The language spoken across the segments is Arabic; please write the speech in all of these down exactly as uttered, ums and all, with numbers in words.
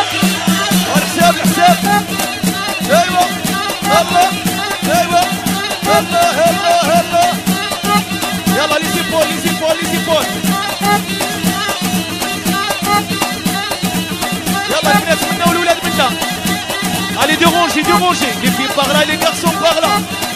الحساب الحساب. ايوا الله ايوا الله الله الله. يلا لي زيبول لي زيبول لي زيبول. يلا البنات منا والولاد منا. Allez, dérangez, dérangez. Les filles par là, les garçons par là.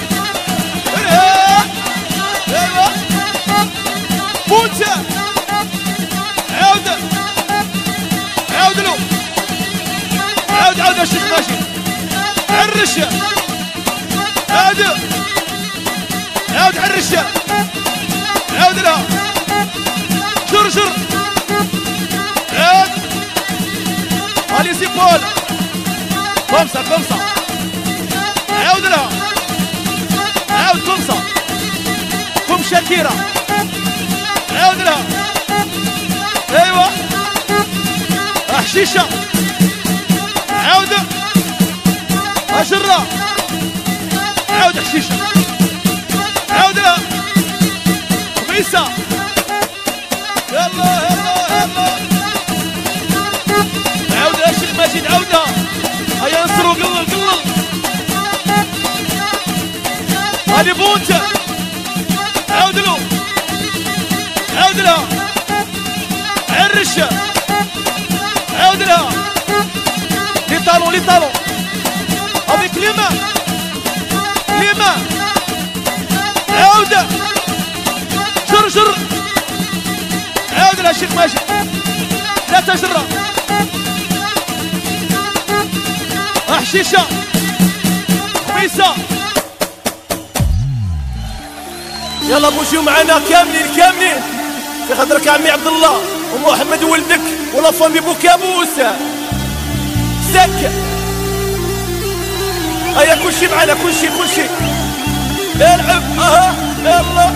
ايوا بوتة. عاود عاود له. عاود عاود الشيخ ماشي. عرش. عاود عاود عرش. عاود لها. شرشر. عاود. علي زيبول. خمسة خمسة. عاود لها. عاود خمسة. قم شاكيرة. عاود لها. ايوا حشيشة. عاود اجرة. عاود حشيشة. عاود لها. خميسة. يلا يلا يلا. عاودها الشيخ ماجد عاودها. هيا انصروا قلل قلل. هادي بونتا. عاود له. عاود لها. عرش. عاود لها. لي طالون لي طالون. افيك لي مان. لي مان. عاود. شرشر. عاود لها الشيخ ماجد. لا تجرى. حشيشة. خميسة. يلا بوجيو معنا كاملين كاملين في خاطرك عمي عبد الله ومحمد ولدك ولا فامي بوكابوس سك. هيا كلشي معنا كلشي كلشي. العب اها يلا